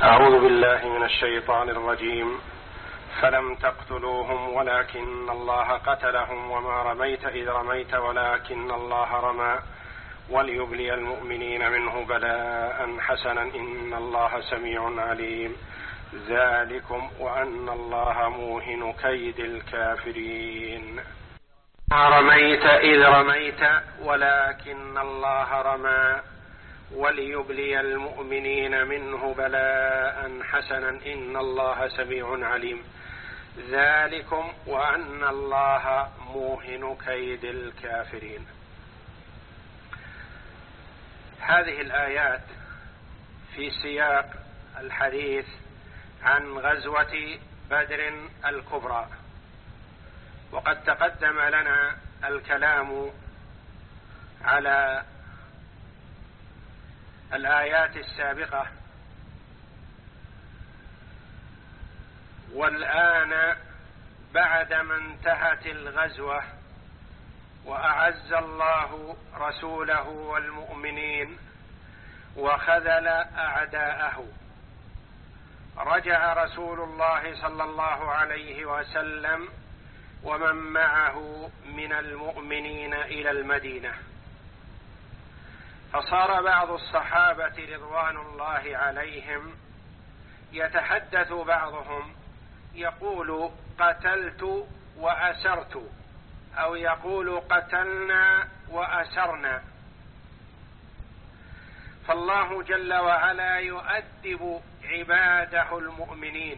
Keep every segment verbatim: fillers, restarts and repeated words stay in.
أعوذ بالله من الشيطان الرجيم. فلم تقتلوهم ولكن الله قتلهم وما رميت إذ رميت ولكن الله رمى وليبلي المؤمنين منه بلاء حسنا إن الله سميع عليم. ذلكم وأن الله موهن كيد الكافرين. ما رميت إذ رميت ولكن الله رمى وليبلي المؤمنين منه بلاء حسنا إن الله سميع عليم. ذلكم وأن الله موهن كيد الكافرين. هذه الآيات في سياق الحديث عن غزوة بدر الكبرى، وقد تقدم لنا الكلام على الآيات السابقة، والآن بعدما انتهت الغزوة وأعز الله رسوله والمؤمنين وخذل أعداءه، رجع رسول الله صلى الله عليه وسلم ومن معه من المؤمنين إلى المدينة، فصار بعض الصحابة رضوان الله عليهم يتحدث بعضهم يقول قتلت وأسرت، أو يقول قتلنا وأسرنا. فالله جل وعلا يؤدب عباده المؤمنين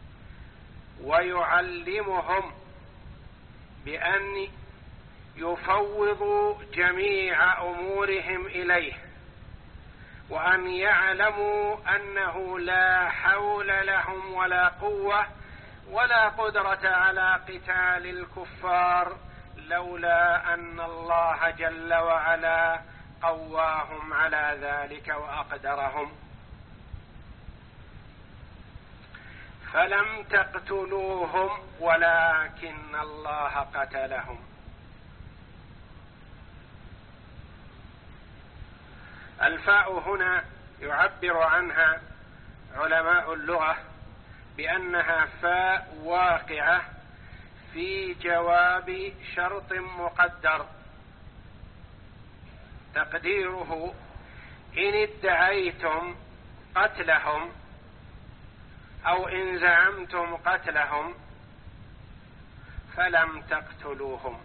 ويعلمهم بأن يفوضوا جميع أمورهم إليه، وأن يعلموا أنه لا حول لهم ولا قوة ولا قدرة على قتال الكفار لولا أن الله جل وعلا قواهم على ذلك وأقدرهم. فلم تقتلوهم ولكن الله قتلهم. الفاء هنا يعبر عنها علماء اللغة بأنها فاء واقعة في جواب شرط مقدر، تقديره إن ادعيتم قتلهم أو إن زعمتم قتلهم فلم تقتلوهم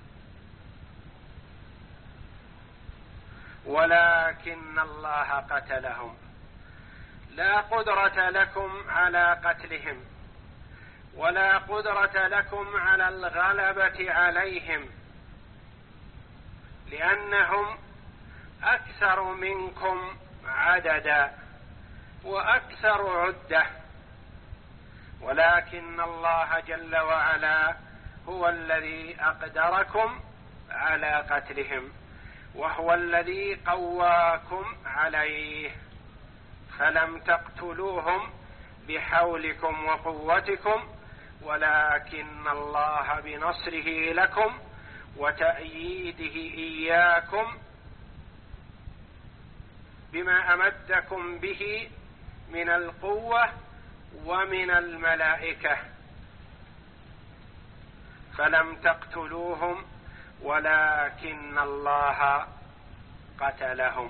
ولكن الله قتلهم. لا قدرة لكم على قتلهم ولا قدرة لكم على الغلبة عليهم، لأنهم أكثر منكم عددا وأكثر عدة، ولكن الله جل وعلا هو الذي أقدركم على قتلهم وهو الذي قواكم عليه. فلم تقتلوهم بحولكم وقوتكم ولكن الله بنصره لكم وتأييده إياكم بما أمدكم به من القوة ومن الملائكة. فلم تقتلوهم ولكن الله قتلهم.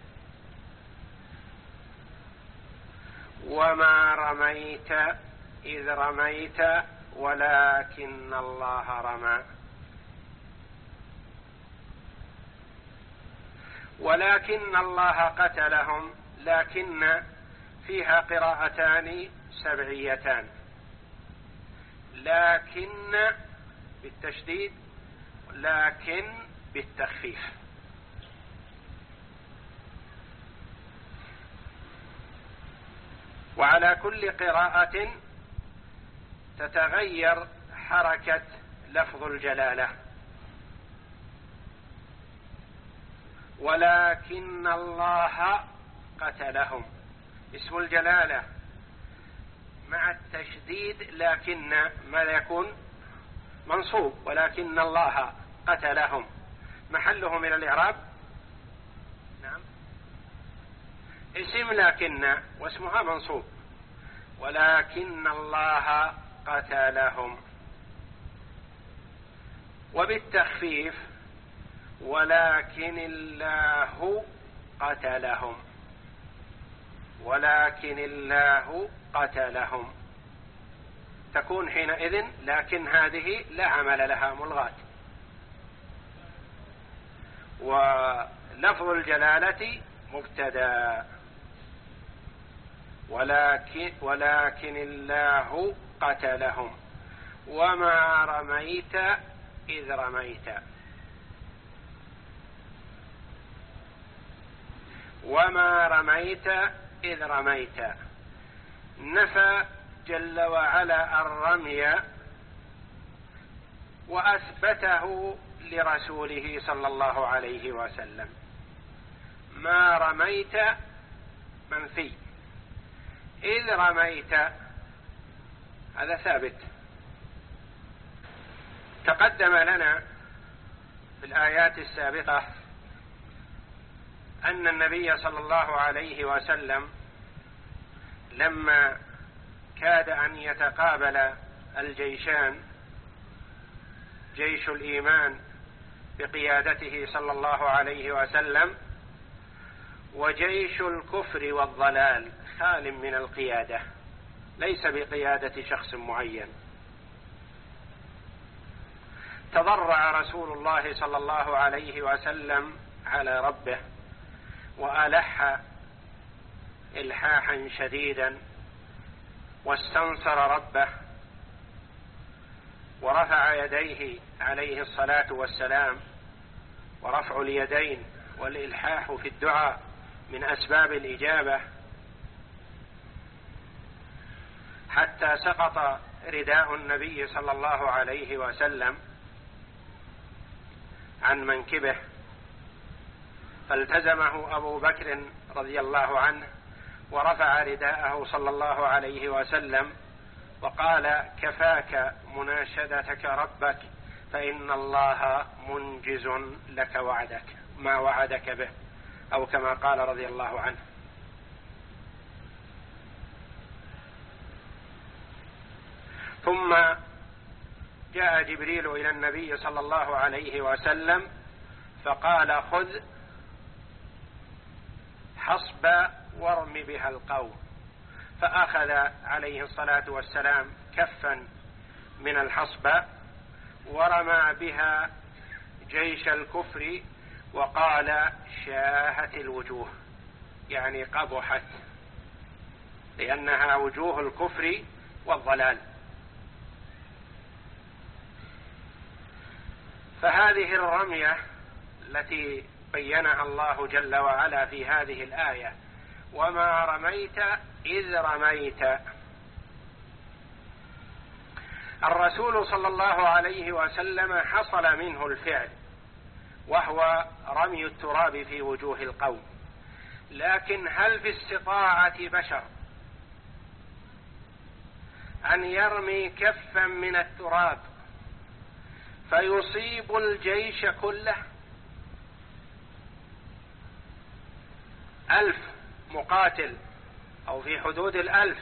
وما رميت إذ رميت ولكن الله رمى. ولكن الله قتلهم، لكن فيها قراءتان سبعيتان، لكن بالتشديد لكن بالتخفيف. وعلى كل قراءة تتغير حركة لفظ الجلالة. ولكن الله قتلهم، اسم الجلالة مع التشديد لكن ماذا يكون؟ منصوب. ولكن الله قتلهم محله من الإعراب نعم اسم لكن واسمها منصوب، ولكن الله قتلهم. وبالتخفيف ولكن الله قتلهم، ولكن الله قتلهم، تكون حينئذ لكن هذه لا عمل لها، ملغاة. ولفظ الجلالة مبتدأ، ولكن ولكن الله قتلهم وما رميت إذ رميت، وما رميت إذ رميت. نفى جل وعلا الرمي وأثبته لرسوله صلى الله عليه وسلم. ما رميت منفي، إذ رميت هذا ثابت. تقدم لنا في الآيات السابقة أن النبي صلى الله عليه وسلم لما كاد أن يتقابل الجيشان، جيش الإيمان بقيادته صلى الله عليه وسلم، وجيش الكفر والضلال خال من القيادة، ليس بقيادة شخص معين. تضرع رسول الله صلى الله عليه وسلم على ربه وألح إلحاحا شديدا، واستنصر ربه ورفع يديه عليه الصلاة والسلام. ورفع اليدين والإلحاح في الدعاء من أسباب الإجابة، حتى سقط رداء النبي صلى الله عليه وسلم عن منكبه، فالتزمه أبو بكر رضي الله عنه ورفع رداءه صلى الله عليه وسلم وقال: كفاك مناشدتك ربك فإن الله منجز لك وعدك، ما وعدك به، أو كما قال رضي الله عنه. ثم جاء جبريل إلى النبي صلى الله عليه وسلم فقال: خذ حصبة وارم بها القوم. فأخذ عليه الصلاة والسلام كفا من الحصبة ورمى بها جيش الكفر، وقال: شاهت الوجوه، يعني قبحت، لأنها وجوه الكفر والضلال. فهذه الرمية التي بينها الله جل وعلا في هذه الآية: وما رميت إذ رميت، الرسول صلى الله عليه وسلم حصل منه الفعل، وهو رمي التراب في وجوه القوم، لكن هل في استطاعة بشر أن يرمي كفا من التراب فيصيب الجيش كله؟ ألف مقاتل أو في حدود الألف،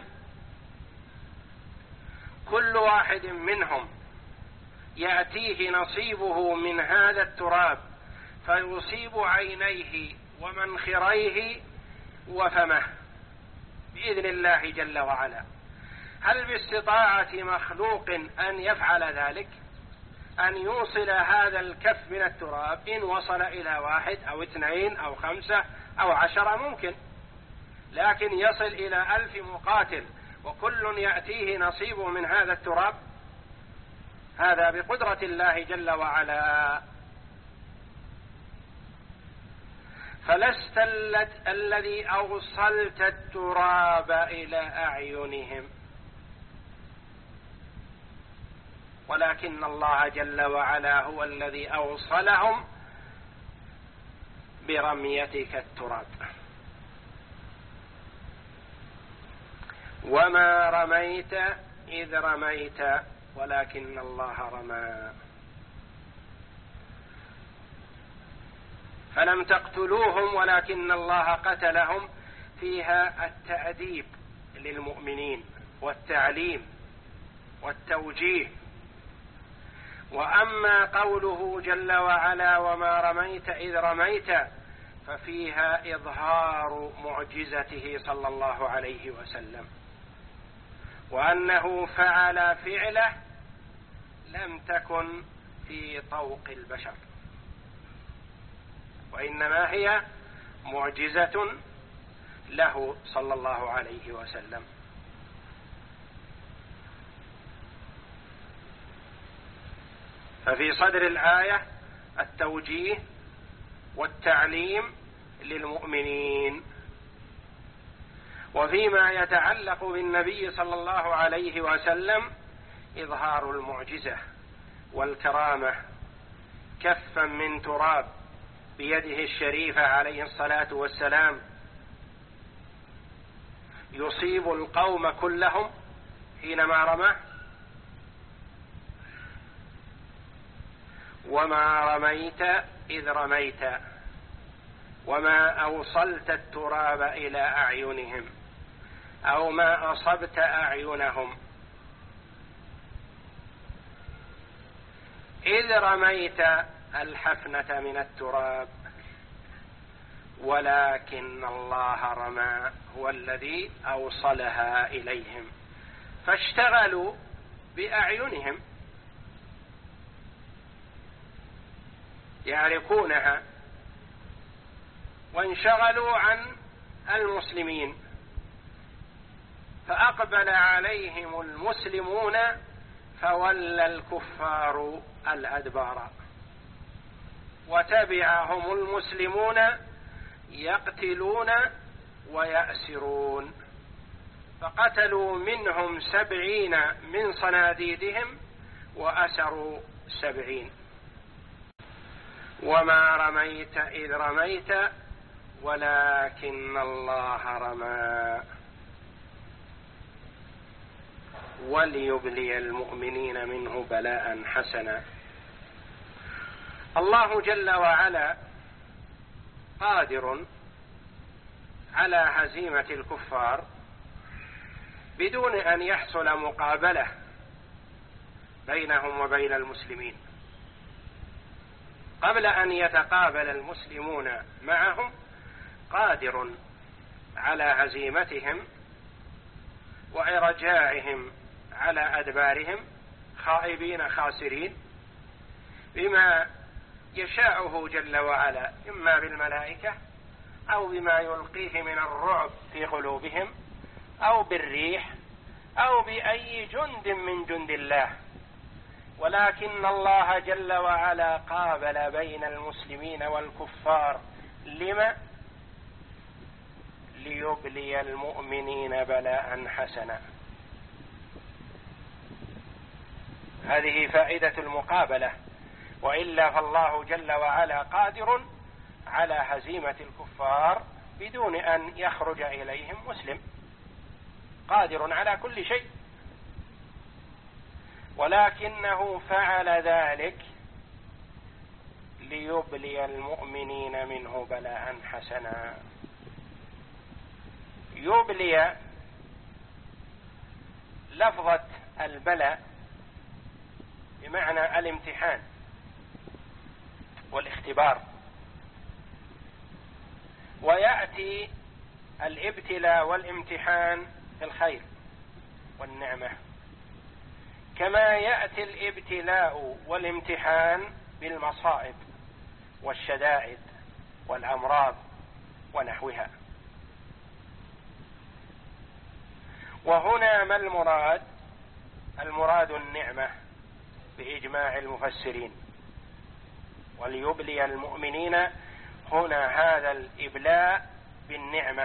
كل واحد منهم يأتيه نصيبه من هذا التراب فيصيب عينيه ومنخريه وفمه بإذن الله جل وعلا. هل باستطاعة مخلوق أن يفعل ذلك، أن يوصل هذا الكف من التراب؟ إن وصل إلى واحد أو اثنين أو خمسة أو عشرة ممكن، لكن يصل إلى ألف مقاتل وكل يأتيه نصيبه من هذا التراب؟ هذا بقدرة الله جل وعلا. فلست الذي أوصلت التراب إلى أعينهم، ولكن الله جل وعلا هو الذي أوصلهم برميتك التراب. وما رميت إذ رميت ولكن الله رمى. فلم تقتلوهم ولكن الله قتلهم، فيها التأديب للمؤمنين والتعليم والتوجيه. وأما قوله جل وعلا وما رميت إذ رميت ففيها إظهار معجزته صلى الله عليه وسلم، وأنه فعل فعله لم تكن في طوق البشر، وإنما هي معجزة له صلى الله عليه وسلم. ففي صدر الآية التوجيه والتعليم للمؤمنين. وفيما يتعلق بالنبي صلى الله عليه وسلم إظهار المعجزة والكرامة، كفا من تراب بيده الشريفة عليه الصلاة والسلام يصيب القوم كلهم حينما رماه، وما رميت إذ رميت وما أوصلت التراب إلى أعينهم أو ما أصبت أعينهم إذ رميت الحفنة من التراب، ولكن الله رمى هو الذي أوصلها إليهم، فاشتغلوا بأعينهم يعرفونها وانشغلوا عن المسلمين، فأقبل عليهم المسلمون فولى الكفار الأدبار، وتبعهم المسلمون يقتلون ويأسرون، فقتلوا منهم سبعين من صناديدهم وأسروا سبعين. وما رميت إذ رميت ولكن الله رمى وليبلي المؤمنين منه بلاء حسنا. الله جل وعلا قادر على هزيمة الكفار بدون أن يحصل مقابلة بينهم وبين المسلمين. قبل أن يتقابل المسلمون معهم قادر على هزيمتهم وإرجاعهم على أدبارهم خائبين خاسرين بما يشاءه جل وعلا، إما بالملائكة أو بما يلقيه من الرعب في قلوبهم أو بالريح أو بأي جند من جند الله. ولكن الله جل وعلا قابل بين المسلمين والكفار، لما؟ ليبلي المؤمنين بلاء حسنا. هذه فائدة المقابلة، وإلا فالله جل وعلا قادر على هزيمة الكفار بدون أن يخرج إليهم مسلم، قادر على كل شيء، ولكنه فعل ذلك ليبلي المؤمنين منه بلاء حسنا. يبلي لفظة البلاء بمعنى الامتحان والاختبار، ويأتي الابتلاء والامتحان في الخير والنعمة، كما يأتي الابتلاء والامتحان بالمصائب والشدائد والأمراض ونحوها. وهنا ما المراد؟ المراد النعمة بإجماع المفسرين. وليبلي المؤمنين هنا هذا الإبلاء بالنعمة،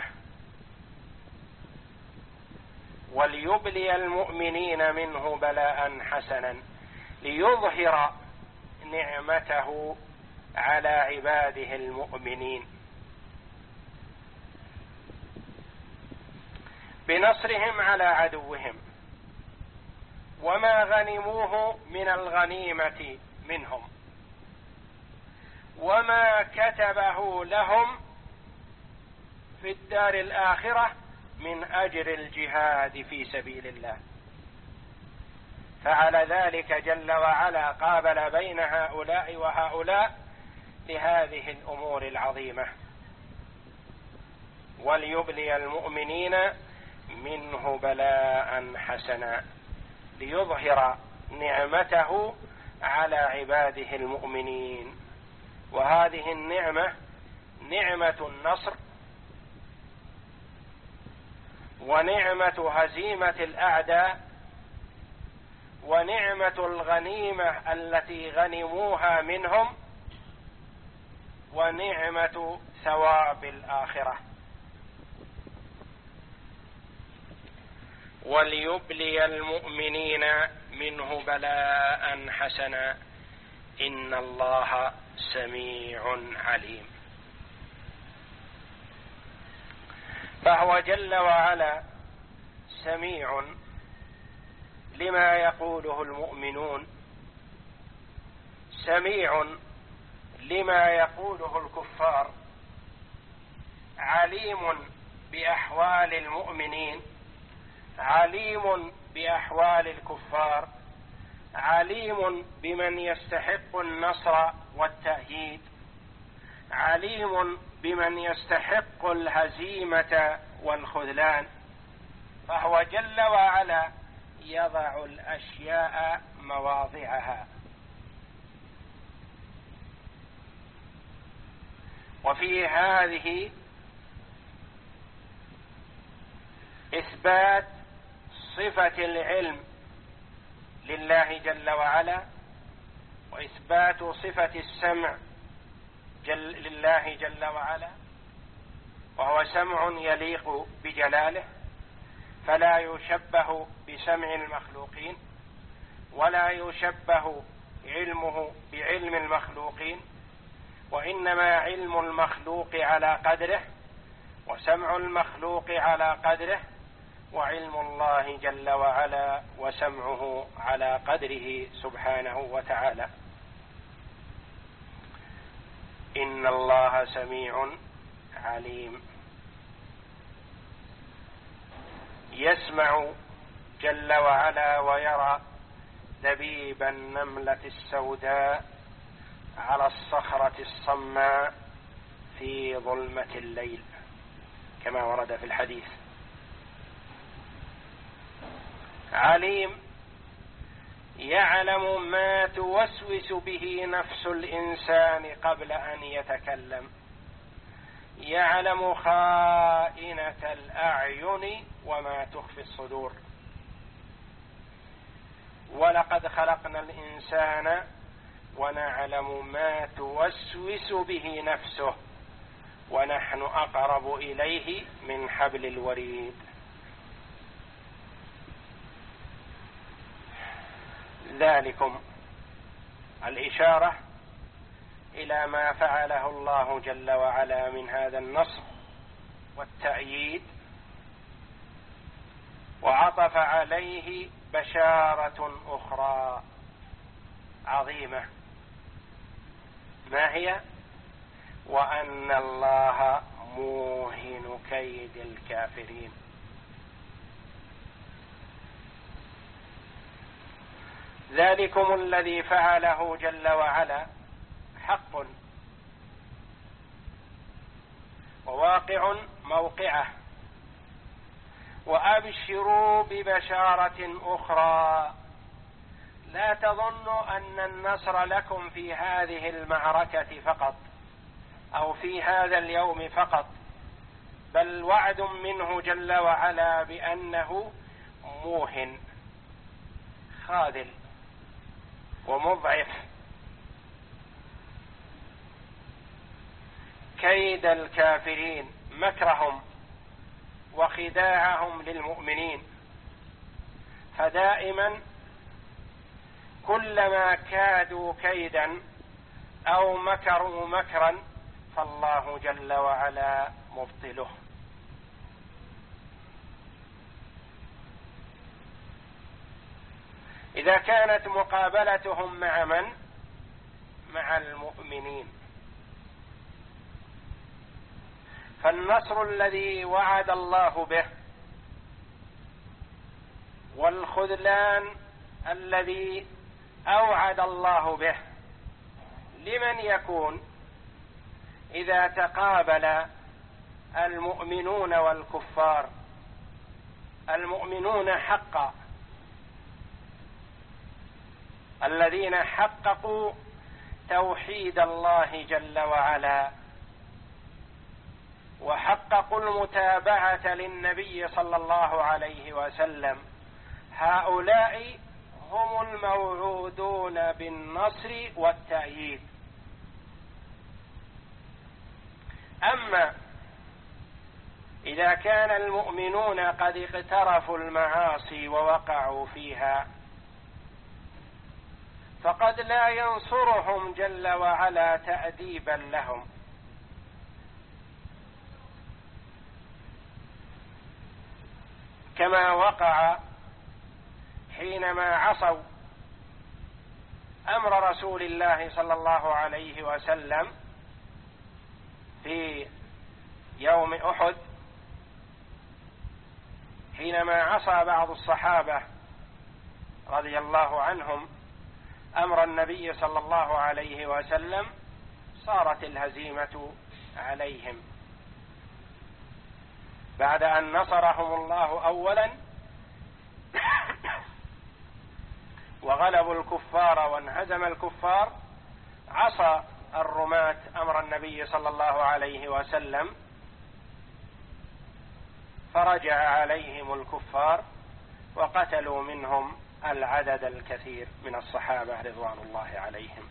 وليبلي المؤمنين منه بلاء حسنا، ليظهر نعمته على عباده المؤمنين بنصرهم على عدوهم، وما غنموه من الغنيمة منهم، وما كتبه لهم في الدار الآخرة من أجر الجهاد في سبيل الله. فعلى ذلك جل وعلا قابل بين هؤلاء وهؤلاء لهذه الأمور العظيمة. وليبلي المؤمنين منه بلاء حسنا، ليظهر نعمته على عباده المؤمنين. وهذه النعمة نعمة النصر، ونعمة هزيمة الأعداء، ونعمة الغنيمة التي غنموها منهم، ونعمة ثواب الآخرة. وليبلي المؤمنين منه بلاء حسنا إن الله سميع عليم. فهو جل وعلا سميع لما يقوله المؤمنون، سميع لما يقوله الكفار، عليم بأحوال المؤمنين، عليم بأحوال الكفار، عليم بمن يستحق النصر والتأييد، عليم بمن يستحق الهزيمة والخذلان. فهو جل وعلا يضع الأشياء مواضعها. وفي هذه إثبات صفة العلم لله جل وعلا، وإثبات صفة السمع جل لله جل وعلا، وهو سمع يليق بجلاله، فلا يشبه بسمع المخلوقين، ولا يشبه علمه بعلم المخلوقين، وإنما علم المخلوق على قدره، وسمع المخلوق على قدره، وعلم الله جل وعلا وسمعه على قدره سبحانه وتعالى. إن الله سميع عليم. يسمع جل وعلا ويرى دبيب النملة السوداء على الصخرة الصماء في ظلمة الليل كما ورد في الحديث. عليم يعلم ما توسوس به نفس الإنسان قبل أن يتكلم، يعلم خائنة الأعين وما تخفي الصدور. ولقد خلقنا الإنسان ونعلم ما توسوس به نفسه ونحن أقرب إليه من حبل الوريد. ذلكم الإشارة إلى ما فعله الله جل وعلا من هذا النصر والتأييد، وعطف عليه بشارة أخرى عظيمة، ما هي؟ وأن الله موهن كيد الكافرين. ذلكم الذي فعله جل وعلا حق وواقع موقعه، وأبشروا ببشارة أخرى. لا تظنوا أن النصر لكم في هذه المعركة فقط أو في هذا اليوم فقط، بل وعد منه جل وعلا بأنه موهن خاذل ومضعف كيد الكافرين، مكرهم وخداعهم للمؤمنين. فدائما كلما كادوا كيدا أو مكروا مكرا فالله جل وعلا مبطله. إذا كانت مقابلتهم مع من؟ مع المؤمنين، فالنصر الذي وعد الله به والخذلان الذي أوعد الله به لمن يكون؟ إذا تقابل المؤمنون والكفار، المؤمنون حقا الذين حققوا توحيد الله جل وعلا وحققوا المتابعة للنبي صلى الله عليه وسلم، هؤلاء هم الموعودون بالنصر والتأييد. أما إذا كان المؤمنون قد اقترفوا المعاصي ووقعوا فيها فقد لا ينصرهم جل وعلا تأديبا لهم، كما وقع حينما عصوا أمر رسول الله صلى الله عليه وسلم في يوم أحد، حينما عصى بعض الصحابة رضي الله عنهم أمر النبي صلى الله عليه وسلم صارت الهزيمة عليهم بعد أن نصرهم الله أولا وغلبوا الكفار وانهزم الكفار. عصى الرماة أمر النبي صلى الله عليه وسلم فرجع عليهم الكفار وقتلوا منهم العدد الكثير من الصحابة رضوان الله عليهم،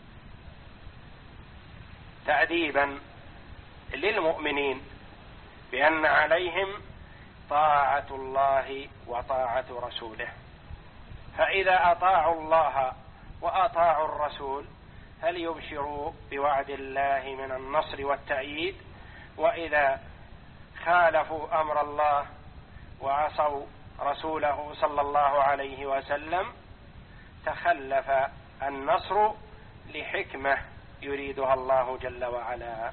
تأديبا للمؤمنين بأن عليهم طاعة الله وطاعة رسوله، فإذا أطاعوا الله وأطاعوا الرسول فليبشروا بوعد الله من النصر والتأييد، وإذا خالفوا أمر الله وعصوا رسوله صلى الله عليه وسلم تخلف النصر لحكمة يريدها الله جل وعلا.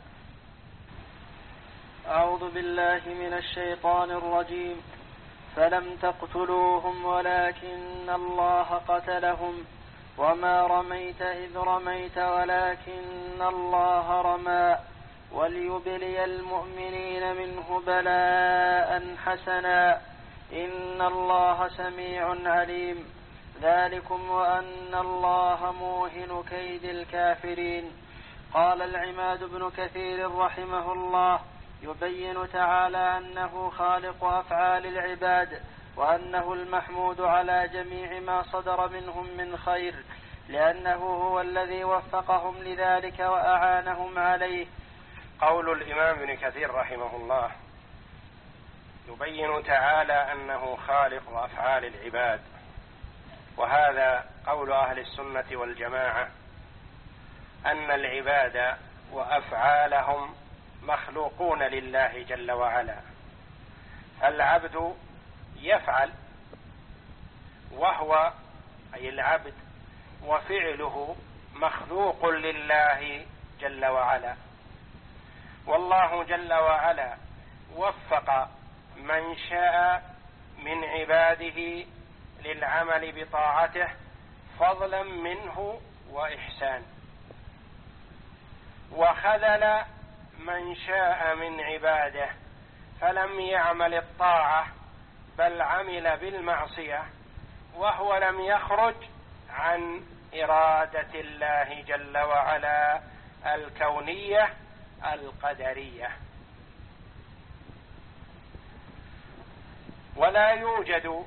أعوذ بالله من الشيطان الرجيم. فلم تقتلوهم ولكن الله قتلهم وما رميت إذ رميت ولكن الله رمى وليبلي المؤمنين منه بلاء حسنا إن الله سميع عليم. ذلكم وأن الله موهن كيد الكافرين. قال العماد بن كثير رحمه الله يبين تعالى أنه خالق أفعال العباد وأنه المحمود على جميع ما صدر منهم من خير، لأنه هو الذي وفقهم لذلك وأعانهم عليه. قول الإمام ابن كثير رحمه الله يبين تعالى أنه خالق أفعال العباد، وهذا قول أهل السنة والجماعة أن العباد وأفعالهم مخلوقون لله جل وعلا، العبد يفعل وهو أي العبد وفعله مخلوق لله جل وعلا، والله جل وعلا وفق من شاء من عباده للعمل بطاعته فضلا منه وإحسان، وخذل من شاء من عباده فلم يعمل الطاعة بل عمل بالمعصية وهو لم يخرج عن إرادة الله جل وعلا الكونية القدرية. ولا يوجد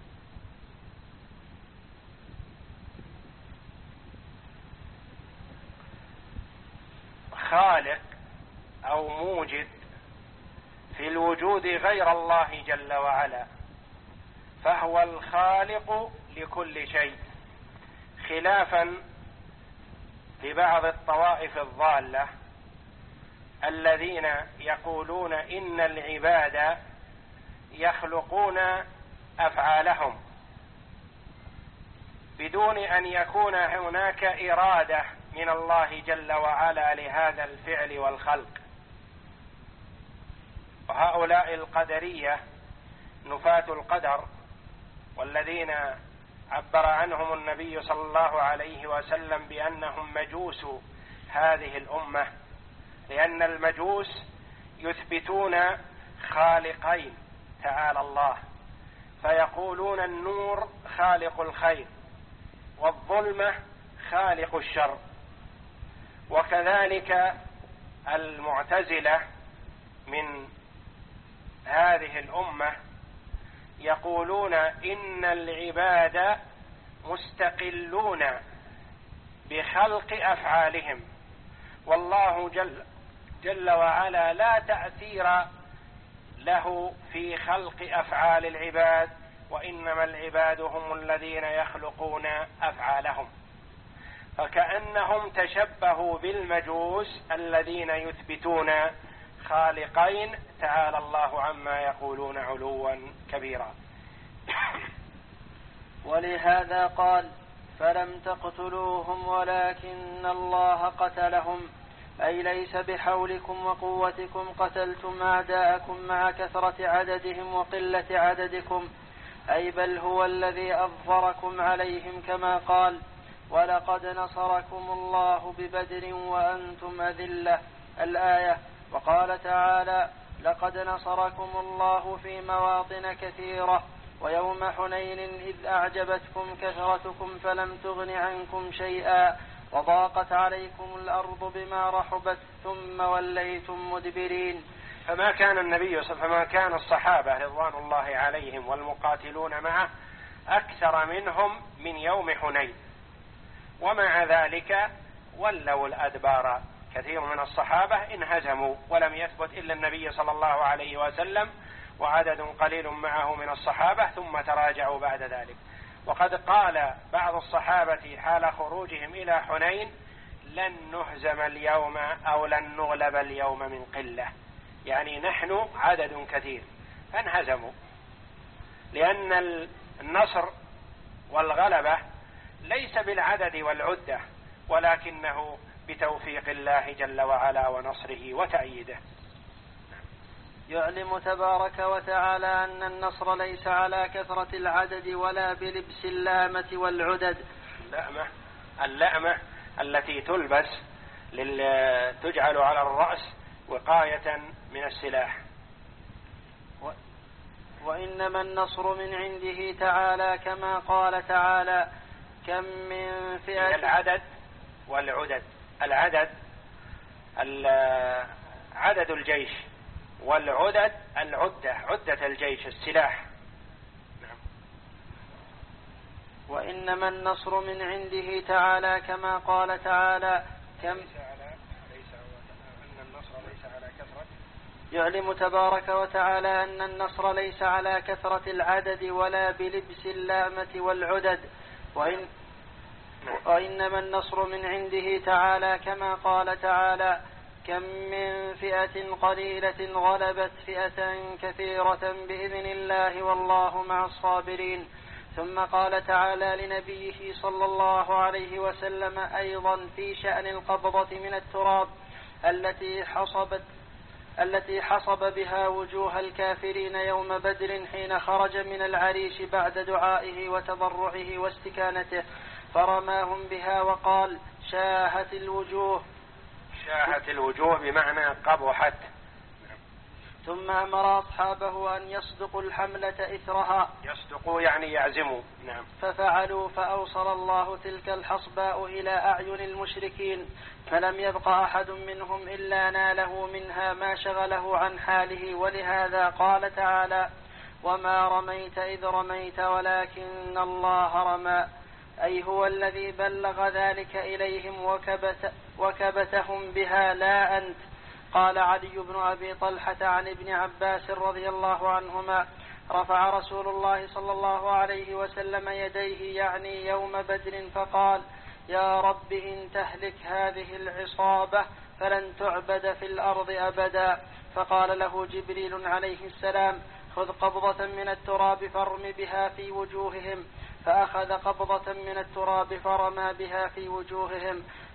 خالق أو موجد في الوجود غير الله جل وعلا، فهو الخالق لكل شيء، خلافا لبعض الطوائف الضالة الذين يقولون إن العباد يخلقون أفعالهم بدون أن يكون هناك إرادة من الله جل وعلا لهذا الفعل والخلق، وهؤلاء القدرية نفاة القدر، والذين عبر عنهم النبي صلى الله عليه وسلم بأنهم مجوس هذه الأمة، لأن المجوس يثبتون خالقين تعالى الله، فيقولون النور خالق الخير والظلمة خالق الشر. وكذلك المعتزلة من هذه الأمة يقولون إن العباد مستقلون بخلق أفعالهم، والله جل, جل وعلا لا تأثير له في خلق أفعال العباد، وإنما العباد هم الذين يخلقون أفعالهم. فكأنهم تشبهوا بالمجوس الذين يثبتون خالقين تعالى الله عما يقولون علوا كبيرا. ولهذا قال: فلم تقتلوهم ولكن الله قتلهم، أي ليس بحولكم وقوتكم قتلتم أعداءكم مع كثرة عددهم وقلة عددكم، أي بل هو الذي أظفركم عليهم، كما قال: ولقد نصركم الله ببدر وأنتم أذلة، الآية. وقال تعالى: لقد نصركم الله في مواطن كثيرة ويوم حنين إذ أعجبتكم كثرتكم فلم تغن عنكم شيئا وضاقت عليكم الأرض بما رحبت ثم وليتم مدبرين. فما كان النبي فما كان الصحابة رضوان الله عليهم والمقاتلون معه أكثر منهم من يوم حنين، ومع ذلك ولوا الأدبار. كثير من الصحابة انهزموا ولم يثبت إلا النبي صلى الله عليه وسلم وعدد قليل معه من الصحابة، ثم تراجعوا بعد ذلك. وقد قال بعض الصحابة حال خروجهم إلى حنين: لن نهزم اليوم أو لن نغلب اليوم من قلة، يعني نحن عدد كثير، فانهزموا. لأن النصر والغلبة ليس بالعدد والعدة، ولكنه بتوفيق الله جل وعلا ونصره وتأييده. يعلم تبارك وتعالى أن النصر ليس على كثرة العدد ولا بلبس اللامة والعدد. اللأمة اللأمة التي تلبس تجعل على الرأس وقاية من السلاح. و... وإنما النصر من عنده تعالى، كما قال تعالى: كم من فئة. العدد والعدد، العدد عدد الجيش، والعدد العدة، عدة الجيش، السلاح. نعم. وإنما النصر من عنده تعالى، كما قال تعالى: كم يعلم تبارك وتعالى أن النصر ليس على كثرة العدد ولا بلبس اللامة والعدد، وإن وإنما النصر من عنده تعالى، كما قال تعالى: كم من فئة قليلة غلبت فئة كثيرة بإذن الله والله مع الصابرين. ثم قال تعالى لنبيه صلى الله عليه وسلم أيضا في شأن القبضة من التراب التي حصبت التي حصب بها وجوه الكافرين يوم بدر حين خرج من العريش بعد دعائه وتضرعه واستكانته، فرماهم بها وقال: شاهت الوجوه. شاهت الوجوه بمعنى قبحت. ثم أمر أصحابه أن يصدقوا الحملة إثرها. يصدقوا يعني يعزموا. نعم. ففعلوا، فأوصل الله تلك الحصباء إلى أعين المشركين، فلم يبق أحد منهم إلا ناله منها ما شغله عن حاله. ولهذا قال تعالى: وما رميت إذ رميت ولكن الله رمى، أي هو الذي بلغ ذلك إليهم وكبت وكبتهم بها لا أنت. قال علي بن أبي طلحة عن ابن عباس رضي الله عنهما: رفع رسول الله صلى الله عليه وسلم يديه يعني يوم بدر فقال: يا رب إن تهلك هذه العصابة فلن تعبد في الأرض أبدا. فقال له جبريل عليه السلام: خذ قبضة من التراب فارم بها في وجوههم. فأخذ قبضة من التراب فرمى بها في وجوههم،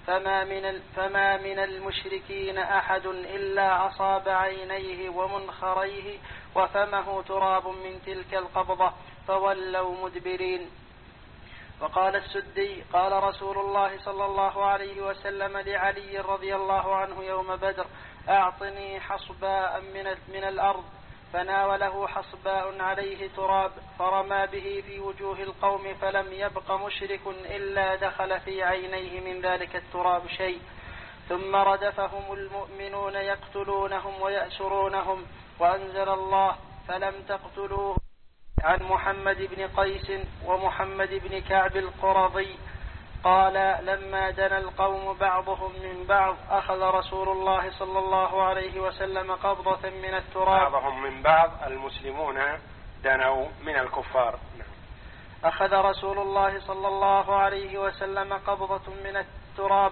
فما من, فما من المشركين أحد إلا أصاب عينيه ومنخريه وفمه تراب من تلك القبضة فولوا مدبرين. وقال السدي قال رسول الله صلى الله عليه وسلم لعلي رضي الله عنه يوم بدر: أعطني حصباء من الأرض، فناوله حصباء عليه تراب فرمى به في وجوه القوم فلم يبق مشرك إلا دخل في عينيه من ذلك التراب شيء، ثم ردفهم المؤمنون يقتلونهم ويأسرونهم، وأنزل الله: فلم تقتلوه، عن محمد بن قيس ومحمد بن كعب القرظي قال: لما دنا القوم بعضهم من بعض أخذ رسول الله صلى الله عليه وسلم قبضة من التراب. بعضهم من بعض، المسلمون دنوا من الكفار. أخذ رسول الله صلى الله عليه وسلم قبضة من التراب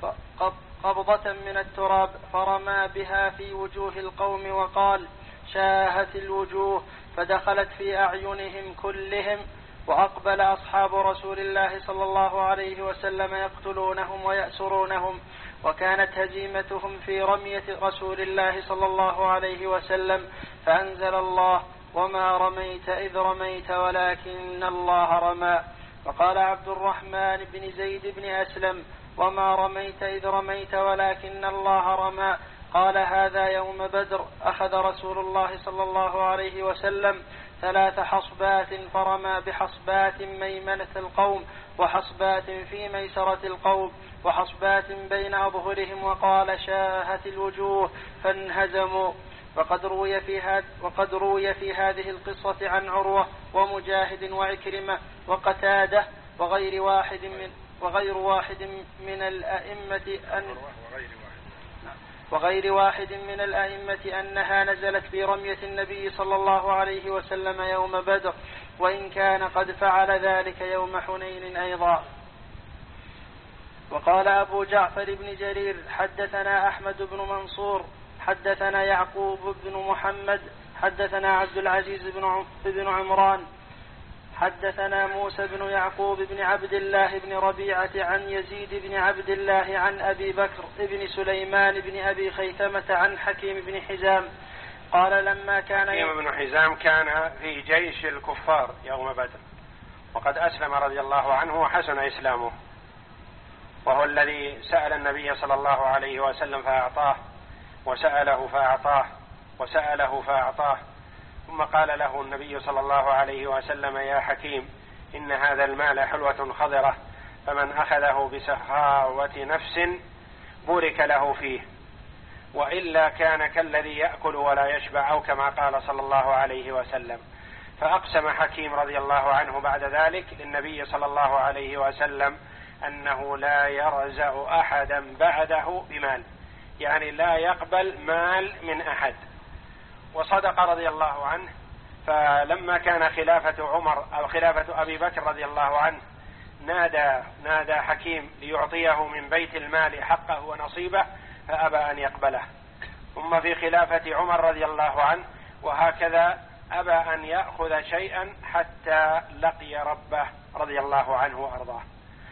قبضة من التراب فرمى بها في وجوه القوم وقال: شاهت الوجوه، فدخلت في أعينهم كلهم. وأقبل أصحاب رسول الله صلى الله عليه وسلم يقتلونهم ويأسرونهم، وكانت هزيمتهم في رمية رسول الله صلى الله عليه وسلم، فأنزل الله: وما رميت إذ رميت ولكن الله رمى. وقال عبد الرحمن بن زيد بن أسلم: وما رميت إذ رميت ولكن الله رمى. قال: هذا يوم بدر أخذ رسول الله صلى الله عليه وسلم ثلاث حصبات فرمى بحصبات ميمنة القوم وحصبات في ميسرة القوم وحصبات بين أظهرهم، وقال: شاهت الوجوه فانهزموا. وقد روي في, هاد وقد روي في هذه القصة عن عروة ومجاهد وعكرمة وقتادة وغير واحد من وغير واحد من الأئمة أن وغير واحد من الأئمة أنها نزلت في رمية النبي صلى الله عليه وسلم يوم بدر، وإن كان قد فعل ذلك يوم حنين أيضا. وقال أبو جعفر بن جرير: حدثنا أحمد بن منصور حدثنا يعقوب بن محمد حدثنا عبد العزيز بن عمران حدثنا موسى بن يعقوب بن عبد الله بن ربيعة عن يزيد بن عبد الله عن أبي بكر بن سليمان بن أبي خيثمة عن حكيم بن حزام قال: لما كان حكيم بن حزام كان في جيش الكفار يوم بدر، وقد أسلم رضي الله عنه وحسن إسلامه، وهو الذي سأل النبي صلى الله عليه وسلم فأعطاه، وسأله فأعطاه، وسأله فأعطاه، ثم قال له النبي صلى الله عليه وسلم: يا حكيم، إن هذا المال حلوة خضرة، فمن أخذه بسخاوة نفس بورك له فيه، وإلا كان كالذي يأكل ولا يشبع، أو كما قال صلى الله عليه وسلم. فأقسم حكيم رضي الله عنه بعد ذلك للنبي صلى الله عليه وسلم أنه لا يرزع أحدا بعده بمال، يعني لا يقبل مال من أحد. وصدق رضي الله عنه، فلما كان خلافة عمر أو خلافة أبي بكر رضي الله عنه نادى نادى حكيم ليعطيه من بيت المال حقه ونصيبه، فأبى أن يقبله. ثم في خلافة عمر رضي الله عنه وهكذا أبى أن يأخذ شيئا حتى لقي ربه رضي الله عنه وأرضاه.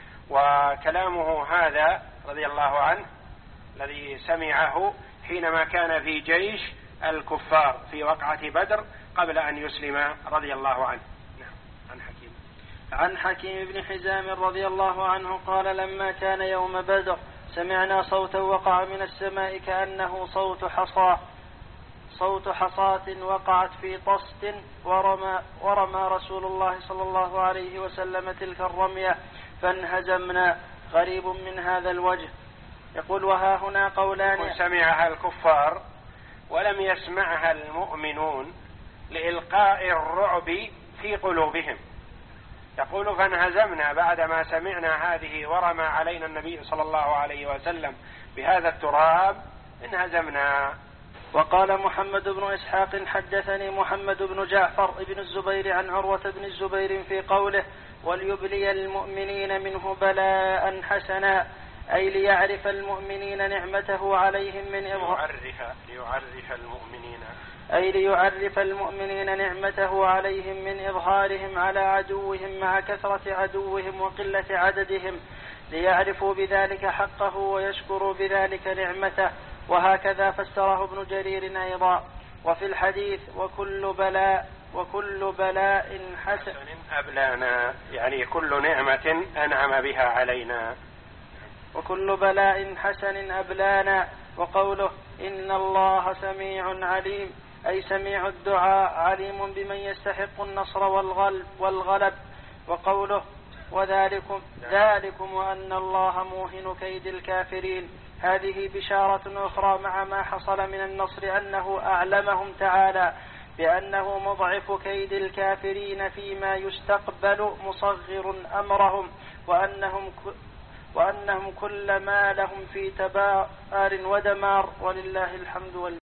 وكلامه هذا رضي الله عنه الذي سمعه حينما كان في جيش الكفار في وقعة بدر قبل أن يسلم رضي الله عنه. عن حكيم عن حكيم بن حزام رضي الله عنه قال: لما كان يوم بدر سمعنا صوتا وقع من السماء كأنه صوت حصى صوت حصاة وقعت في طست، ورمى, ورمى رسول الله صلى الله عليه وسلم تلك الرمية فانهزمنا. غريب من هذا الوجه. يقول: وها هنا قولان. سمعها الكفار ولم يسمعها المؤمنون لإلقاء الرعب في قلوبهم. يقول: فانهزمنا بعدما سمعنا هذه ورمى علينا النبي صلى الله عليه وسلم بهذا التراب، انهزمنا. وقال محمد بن إسحاق: حدثني محمد بن جعفر بن الزبير عن عروة بن الزبير في قوله: وليبلي المؤمنين منه بلاء حسنا، أي ليعرف المؤمنين نعمته عليهم من إظهار ليعرف المؤمنين أي ليعرف المؤمنين نعمته عليهم من إظهارهم على عدوهم مع كثرة عدوهم وقلة عددهم، ليعرفوا بذلك حقه ويشكروا بذلك نعمته. وهكذا فسره ابن جرير أيضا. وفي الحديث وكل بلاء وكل بلاء حسن أبلانا، يعني كل نعمة أنعم بها علينا. وكل بلاء حسن أبلانا. وقوله إن الله سميع عليم أي سميع الدعاء عليم بمن يستحق النصر والغلب, والغلب. وقوله وذلكم ذلكم وأن الله موهن كيد الكافرين، هذه بشارة أخرى مع ما حصل من النصر أنه أعلمهم تعالى بأنه مضعف كيد الكافرين فيما يستقبل مصغر أمرهم، وأنهم, وأنهم كل ما لهم في تبار ودمار، ولله الحمد والله.